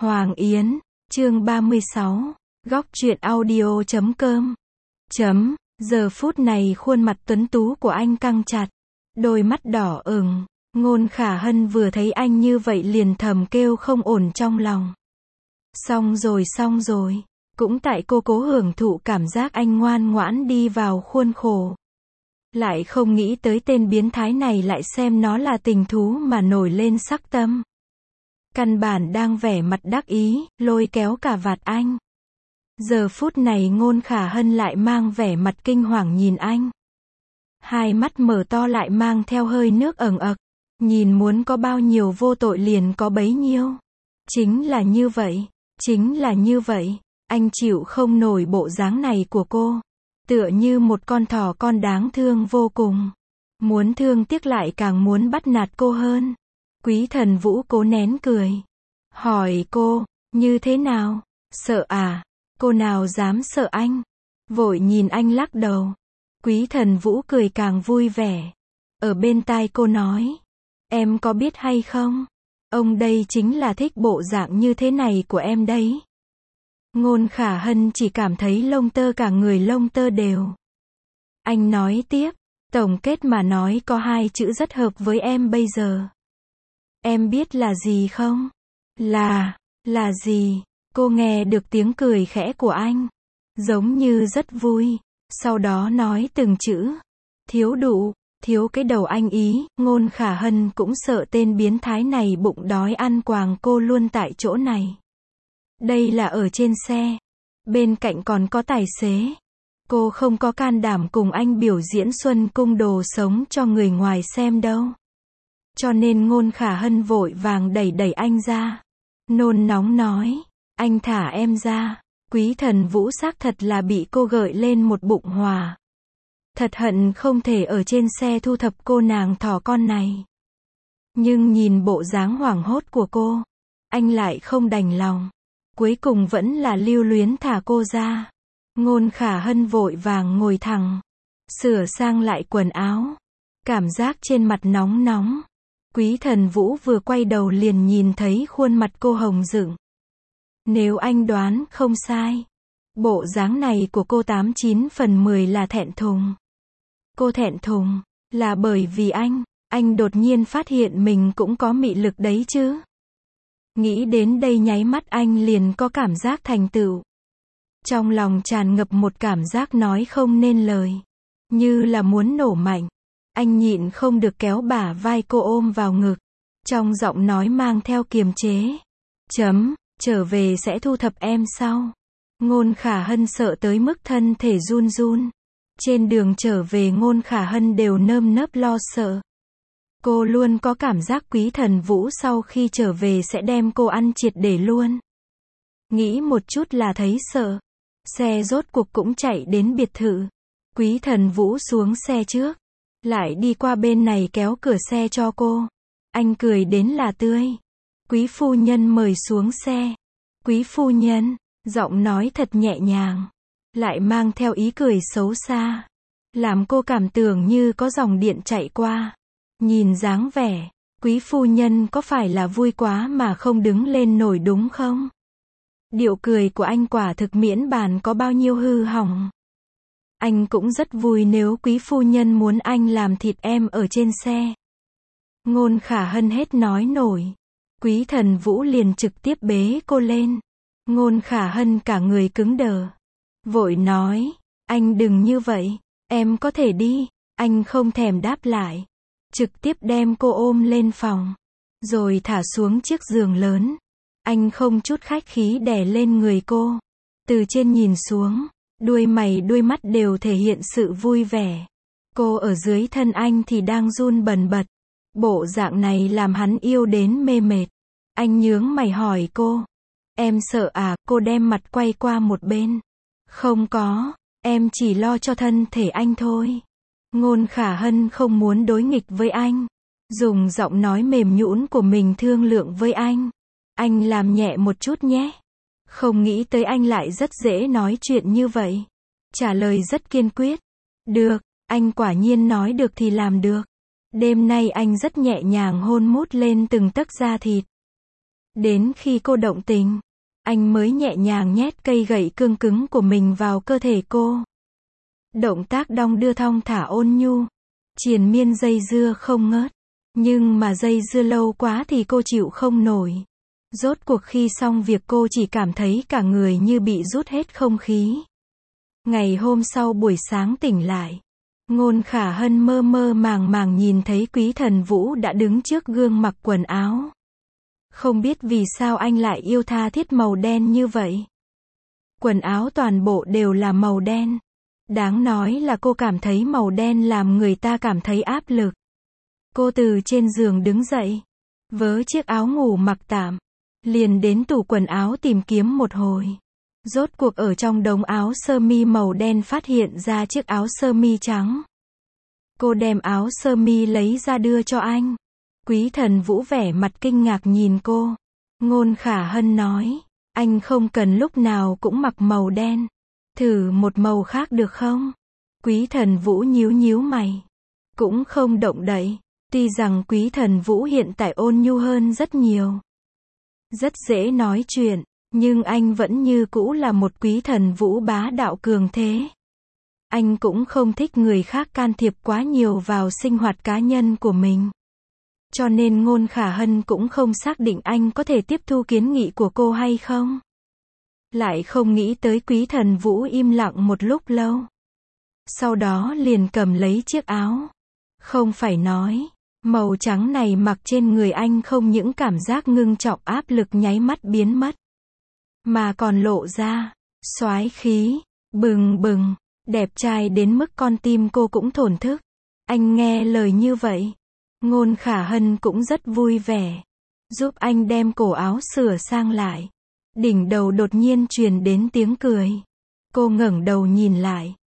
Hoàng Yến, chương 36, góc truyện audio.com. Giờ phút này khuôn mặt tuấn tú của anh căng chặt, đôi mắt đỏ ửng. Ngôn Khả Hân vừa thấy anh như vậy liền thầm kêu không ổn trong lòng. Xong rồi, cũng tại cô cố hưởng thụ cảm giác anh ngoan ngoãn đi vào khuôn khổ. Lại không nghĩ tới tên biến thái này lại xem nó là tình thú mà nổi lên sắc tâm. Căn bản đang vẻ mặt đắc ý, lôi kéo cả vạt anh. Giờ phút này Ngôn Khả Hân lại mang vẻ mặt kinh hoàng nhìn anh. Hai mắt mở to lại mang theo hơi nước ẩn ực. Nhìn muốn có bao nhiêu vô tội liền có bấy nhiêu. Chính là như vậy. Anh chịu không nổi bộ dáng này của cô. Tựa như một con thỏ con đáng thương vô cùng. Muốn thương tiếc lại càng muốn bắt nạt cô hơn. Quý Thần Vũ cố nén cười. Hỏi cô, như thế nào? Sợ à? Cô nào dám sợ anh? Vội nhìn anh lắc đầu. Quý Thần Vũ cười càng vui vẻ. Ở bên tai cô nói. Em có biết hay không? Ông đây chính là thích bộ dạng như thế này của em đấy. Ngôn Khả Hân chỉ cảm thấy lông tơ cả người lông tơ đều. Anh nói tiếp, tổng kết mà nói có hai chữ rất hợp với em bây giờ. Em biết là gì không? Là gì? Cô nghe được tiếng cười khẽ của anh. Giống như rất vui. Sau đó nói từng chữ. Thiếu cái đầu anh ý. Ngôn Khả Hân cũng sợ tên biến thái này bụng đói ăn quàng cô luôn tại chỗ này. Đây là ở trên xe. Bên cạnh còn có tài xế. Cô không có can đảm cùng anh biểu diễn xuân cung đồ sống cho người ngoài xem đâu. Cho nên Ngôn Khả Hân vội vàng đẩy anh ra. Nôn nóng nói. Anh thả em ra. Quý Thần Vũ xác thật là bị cô gợi lên một bụng hỏa. Thật hận không thể ở trên xe thu thập cô nàng thỏ con này. Nhưng nhìn bộ dáng hoảng hốt của cô, anh lại không đành lòng. Cuối cùng vẫn là lưu luyến thả cô ra. Ngôn Khả Hân vội vàng ngồi thẳng, sửa sang lại quần áo. Cảm giác trên mặt nóng nóng. Quý Thần Vũ vừa quay đầu liền nhìn thấy khuôn mặt cô hồng rựng. Nếu anh đoán không sai, bộ dáng này của cô 89 phần 10 là thẹn thùng. Cô thẹn thùng, là bởi vì anh đột nhiên phát hiện mình cũng có mị lực đấy chứ. Nghĩ đến đây nháy mắt anh liền có cảm giác thành tựu. Trong lòng tràn ngập một cảm giác nói không nên lời. Như là muốn nổ mạnh. Anh nhịn không được kéo bả vai cô ôm vào ngực. Trong giọng nói mang theo kiềm chế. Trở về sẽ thu thập em sau. Ngôn Khả Hân sợ tới mức thân thể run run. Trên đường trở về Ngôn Khả Hân đều nơm nớp lo sợ. Cô luôn có cảm giác Quý Thần Vũ sau khi trở về sẽ đem cô ăn triệt để luôn. Nghĩ một chút là thấy sợ. Xe rốt cuộc cũng chạy đến biệt thự. Quý Thần Vũ xuống xe trước. Lại đi qua bên này kéo cửa xe cho cô. Anh cười đến là tươi. Quý phu nhân mời xuống xe. Quý phu nhân, giọng nói thật nhẹ nhàng. Lại mang theo ý cười xấu xa. Làm cô cảm tưởng như có dòng điện chạy qua. Nhìn dáng vẻ, quý phu nhân có phải là vui quá mà không đứng lên nổi đúng không? Điệu cười của anh quả thực miễn bàn có bao nhiêu hư hỏng. Anh cũng rất vui nếu quý phu nhân muốn anh làm thịt em ở trên xe. Ngôn Khả Hân hết nói nổi. Quý Thần Vũ liền trực tiếp bế cô lên. Ngôn Khả Hân cả người cứng đờ. Vội nói, anh đừng như vậy, em có thể đi. Anh không thèm đáp lại. Trực tiếp đem cô ôm lên phòng. Rồi thả xuống chiếc giường lớn. Anh không chút khách khí đè lên người cô. Từ trên nhìn xuống, đuôi mày đuôi mắt đều thể hiện sự vui vẻ. Cô ở dưới thân anh thì đang run bần bật. Bộ dạng này làm hắn yêu đến mê mệt. Anh nhướng mày hỏi cô. Em sợ à? Cô đem mặt quay qua một bên. Không có, em chỉ lo cho thân thể anh thôi. Ngôn Khả Hân không muốn đối nghịch với anh. Dùng giọng nói mềm nhũn của mình thương lượng với anh. Anh làm nhẹ một chút nhé. Không nghĩ tới anh lại rất dễ nói chuyện như vậy. Trả lời rất kiên quyết. Được, anh quả nhiên nói được thì làm được. Đêm nay anh rất nhẹ nhàng hôn mút lên từng tấc da thịt. Đến khi cô động tình, anh mới nhẹ nhàng nhét cây gậy cương cứng của mình vào cơ thể cô. Động tác đong đưa thong thả ôn nhu, triền miên dây dưa không ngớt. Nhưng mà dây dưa lâu quá thì cô chịu không nổi. Rốt cuộc khi xong việc cô chỉ cảm thấy cả người như bị rút hết không khí. Ngày hôm sau buổi sáng tỉnh lại, Ngôn Khả Hân mơ mơ màng màng nhìn thấy Quý Thần Vũ đã đứng trước gương mặc quần áo. Không biết vì sao anh lại yêu tha thiết màu đen như vậy. Quần áo toàn bộ đều là màu đen. Đáng nói là cô cảm thấy màu đen làm người ta cảm thấy áp lực. Cô từ trên giường đứng dậy, vớ chiếc áo ngủ mặc tạm, liền đến tủ quần áo tìm kiếm một hồi. Rốt cuộc ở trong đống áo sơ mi màu đen phát hiện ra chiếc áo sơ mi trắng. Cô đem áo sơ mi lấy ra đưa cho anh. Quý Thần Vũ vẻ mặt kinh ngạc nhìn cô. Ngôn Khả Hân nói, anh không cần lúc nào cũng mặc màu đen. Thử một màu khác được không? Quý Thần Vũ nhíu nhíu mày, cũng không động đậy. Tuy rằng Quý Thần Vũ hiện tại ôn nhu hơn rất nhiều, rất dễ nói chuyện, nhưng anh vẫn như cũ là một Quý Thần Vũ bá đạo cường thế. Anh cũng không thích người khác can thiệp quá nhiều vào sinh hoạt cá nhân của mình. Cho nên Ngôn Khả Hân cũng không xác định anh có thể tiếp thu kiến nghị của cô hay không. Lại không nghĩ tới Quý Thần Vũ im lặng một lúc lâu. Sau đó liền cầm lấy chiếc áo. Không phải nói, màu trắng này mặc trên người anh không những cảm giác ngưng trọng áp lực nháy mắt biến mất, mà còn lộ ra, soái khí, bừng bừng, đẹp trai đến mức con tim cô cũng thổn thức. Anh nghe lời như vậy, Ngôn Khả Hân cũng rất vui vẻ, giúp anh đem cổ áo sửa sang lại. Đỉnh đầu đột nhiên truyền đến tiếng cười. Cô ngẩng đầu nhìn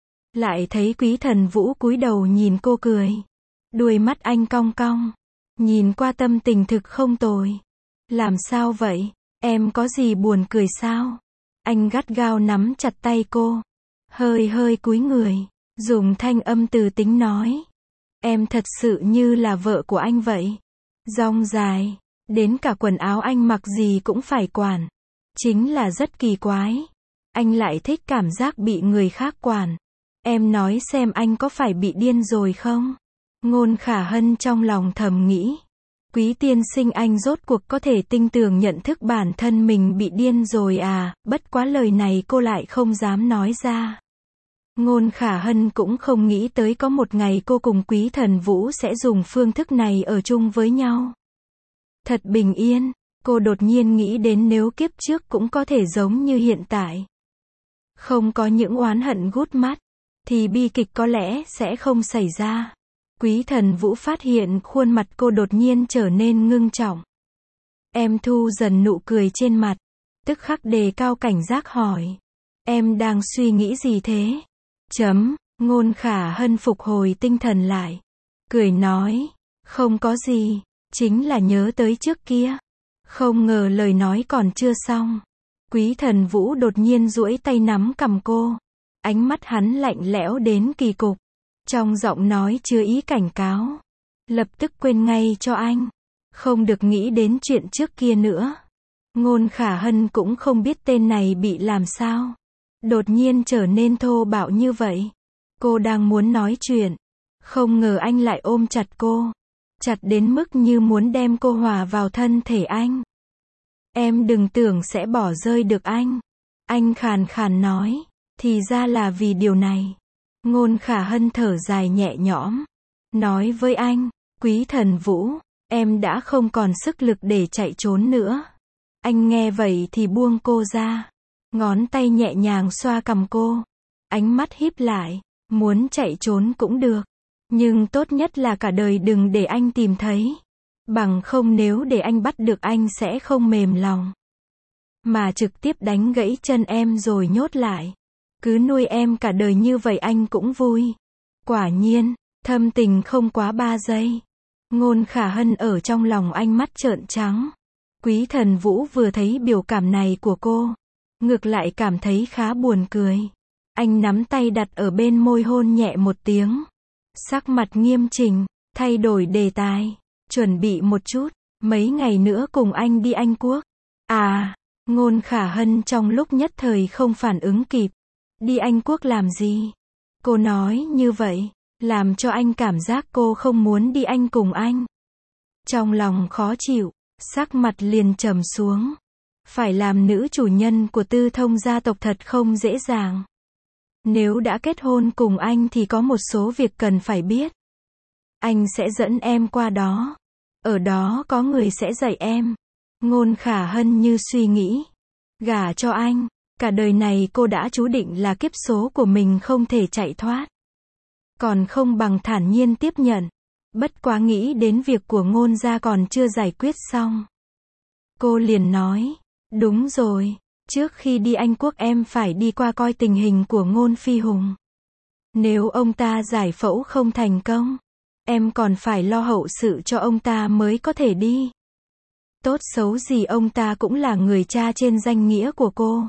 lại thấy Quý Thần Vũ cúi đầu nhìn cô cười. Đuôi mắt anh cong cong, nhìn qua tâm tình thực không tồi. Làm sao vậy? Em có gì buồn cười sao? Anh gắt gao nắm chặt tay cô, hơi cúi người, dùng thanh âm từ tính nói. Em thật sự như là vợ của anh vậy. Dong dài, đến cả quần áo anh mặc gì cũng phải quản. Chính là rất kỳ quái. Anh lại thích cảm giác bị người khác quản. Em nói xem anh có phải bị điên rồi không? Ngôn Khả Hân trong lòng thầm nghĩ. Quý tiên sinh anh rốt cuộc có thể tinh tường nhận thức bản thân mình bị điên rồi à, bất quá lời này cô lại không dám nói ra. Ngôn Khả Hân cũng không nghĩ tới có một ngày cô cùng Quý Thần Vũ sẽ dùng phương thức này ở chung với nhau. Thật bình yên, cô đột nhiên nghĩ đến nếu kiếp trước cũng có thể giống như hiện tại. Không có những oán hận gút mắt, thì bi kịch có lẽ sẽ không xảy ra. Quý Thần Vũ phát hiện khuôn mặt cô đột nhiên trở nên ngưng trọng. Em thu dần nụ cười trên mặt, tức khắc đề cao cảnh giác hỏi. Em đang suy nghĩ gì thế? Ngôn Khả Hân phục hồi tinh thần lại, cười nói, không có gì, chính là nhớ tới trước kia. Không ngờ lời nói còn chưa xong, Quý Thần Vũ đột nhiên duỗi tay nắm cằm cô. Ánh mắt hắn lạnh lẽo đến kỳ cục, trong giọng nói chứa ý cảnh cáo. Lập tức quên ngay cho anh, không được nghĩ đến chuyện trước kia nữa. Ngôn Khả Hân cũng không biết tên này bị làm sao, đột nhiên trở nên thô bạo như vậy. Cô đang muốn nói chuyện, không ngờ anh lại ôm chặt cô, chặt đến mức như muốn đem cô hòa vào thân thể anh. Em đừng tưởng sẽ bỏ rơi được anh. Anh khàn khàn nói, thì ra là vì điều này. Ngôn Khả Hân thở dài nhẹ nhõm, nói với anh, Quý Thần Vũ, em đã không còn sức lực để chạy trốn nữa. Anh nghe vậy thì buông cô ra, ngón tay nhẹ nhàng xoa cằm cô, ánh mắt híp lại, muốn chạy trốn cũng được, nhưng tốt nhất là cả đời đừng để anh tìm thấy. Bằng không nếu để anh bắt được anh sẽ không mềm lòng, mà trực tiếp đánh gãy chân em rồi nhốt lại. Cứ nuôi em cả đời như vậy anh cũng vui. Quả nhiên, thâm tình không quá 3 giây. Ngôn Khả Hân ở trong lòng anh mắt trợn trắng. Quý Thần Vũ vừa thấy biểu cảm này của cô, ngược lại cảm thấy khá buồn cười. Anh nắm tay đặt ở bên môi hôn nhẹ một tiếng. Sắc mặt nghiêm chỉnh, thay đổi đề tài. Chuẩn bị một chút, mấy ngày nữa cùng anh đi Anh Quốc. À, Ngôn Khả Hân trong lúc nhất thời không phản ứng kịp. Đi Anh Quốc làm gì? Cô nói như vậy, làm cho anh cảm giác cô không muốn đi Anh cùng anh. Trong lòng khó chịu, sắc mặt liền trầm xuống. Phải làm nữ chủ nhân của Tư Thông gia tộc thật không dễ dàng. Nếu đã kết hôn cùng anh thì có một số việc cần phải biết. Anh sẽ dẫn em qua đó. Ở đó có người sẽ dạy em. Ngôn Khả Hân như suy nghĩ. Gả cho anh, cả đời này cô đã chú định là kiếp số của mình không thể chạy thoát. Còn không bằng thản nhiên tiếp nhận. Bất quá nghĩ đến việc của Ngôn gia còn chưa giải quyết xong. Cô liền nói, đúng rồi, trước khi đi Anh Quốc em phải đi qua coi tình hình của Ngôn Phi Hùng. Nếu ông ta giải phẫu không thành công, em còn phải lo hậu sự cho ông ta mới có thể đi. Tốt xấu gì ông ta cũng là người cha trên danh nghĩa của cô.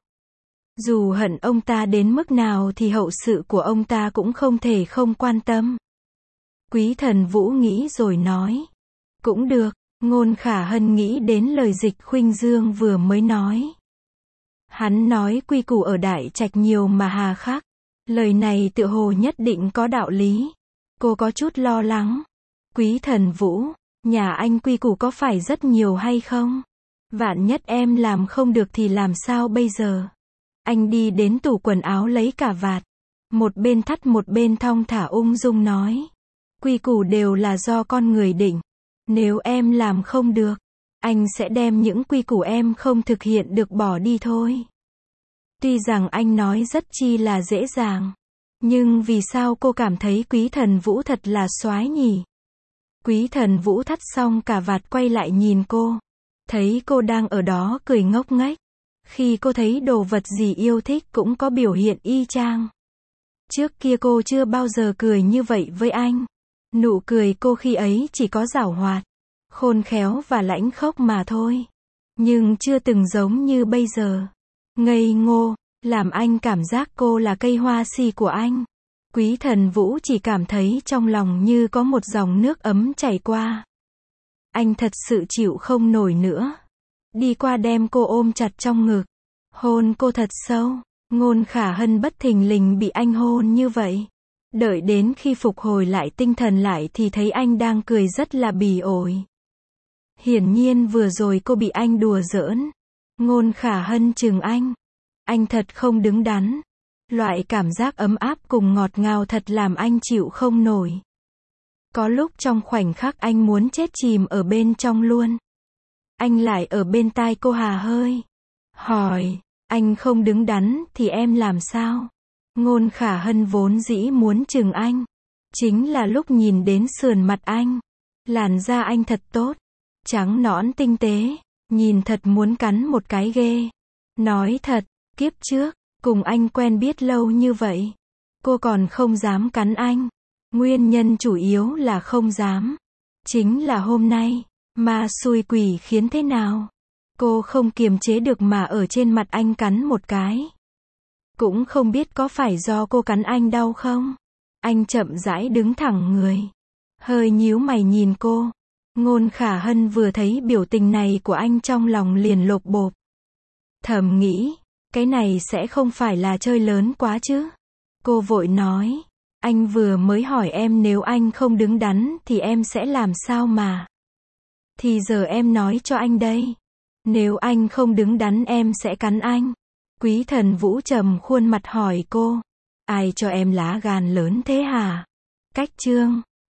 Dù hận ông ta đến mức nào thì hậu sự của ông ta cũng không thể không quan tâm. Quý Thần Vũ nghĩ rồi nói. Cũng được, Ngôn Khả Hân nghĩ đến lời Dịch Khuynh Dương vừa mới nói. Hắn nói quy củ ở Đại Trạch nhiều mà hà khắc. Lời này tựa hồ nhất định có đạo lý. Cô có chút lo lắng. Quý Thần Vũ, nhà anh quy củ có phải rất nhiều hay không? Vạn nhất em làm không được thì làm sao bây giờ? Anh đi đến tủ quần áo lấy cà vạt. Một bên thắt một bên thong thả ung dung nói. Quy củ đều là do con người định. Nếu em làm không được, anh sẽ đem những quy củ em không thực hiện được bỏ đi thôi. Tuy rằng anh nói rất chi là dễ dàng. Nhưng vì sao cô cảm thấy Quý Thần Vũ thật là soái nhỉ? Quý Thần Vũ thắt xong cà vạt quay lại nhìn cô. Thấy cô đang ở đó cười ngốc nghếch. Khi cô thấy đồ vật gì yêu thích cũng có biểu hiện y chang. Trước kia cô chưa bao giờ cười như vậy với anh. Nụ cười cô khi ấy chỉ có giảo hoạt, khôn khéo và lãnh khốc mà thôi. Nhưng chưa từng giống như bây giờ. Ngây ngô, làm anh cảm giác cô là cây hoa si của anh. Quý Thần Vũ chỉ cảm thấy trong lòng như có một dòng nước ấm chảy qua. Anh thật sự chịu không nổi nữa. Đi qua đem cô ôm chặt trong ngực. Hôn cô thật sâu. Ngôn Khả Hân bất thình lình bị anh hôn như vậy. Đợi đến khi phục hồi lại tinh thần lại thì thấy anh đang cười rất là bỉ ổi. Hiển nhiên vừa rồi cô bị anh đùa giỡn. Ngôn Khả Hân chừng anh. Anh thật không đứng đắn. Loại cảm giác ấm áp cùng ngọt ngào thật làm anh chịu không nổi. Có lúc trong khoảnh khắc anh muốn chết chìm ở bên trong luôn. Anh lại ở bên tai cô hà hơi. Hỏi, anh không đứng đắn thì em làm sao? Ngôn Khả Hân vốn dĩ muốn chừng anh. Chính là lúc nhìn đến sườn mặt anh. Làn da anh thật tốt. Trắng nõn tinh tế. Nhìn thật muốn cắn một cái ghê. Nói thật, kiếp trước, cùng anh quen biết lâu như vậy. Cô còn không dám cắn anh. Nguyên nhân chủ yếu là không dám. Chính là hôm nay, ma xui quỷ khiến thế nào? Cô không kiềm chế được mà ở trên mặt anh cắn một cái. Cũng không biết có phải do cô cắn anh đau không? Anh chậm rãi đứng thẳng người. Hơi nhíu mày nhìn cô. Ngôn Khả Hân vừa thấy biểu tình này của anh trong lòng liền lột bột. Thầm nghĩ, cái này sẽ không phải là chơi lớn quá chứ? Cô vội nói, anh vừa mới hỏi em nếu anh không đứng đắn thì em sẽ làm sao mà? Thì giờ em nói cho anh đây. Nếu anh không đứng đắn em sẽ cắn anh. Quý Thần Vũ trầm khuôn mặt hỏi cô. Ai cho em lá gan lớn thế hả? Cách chương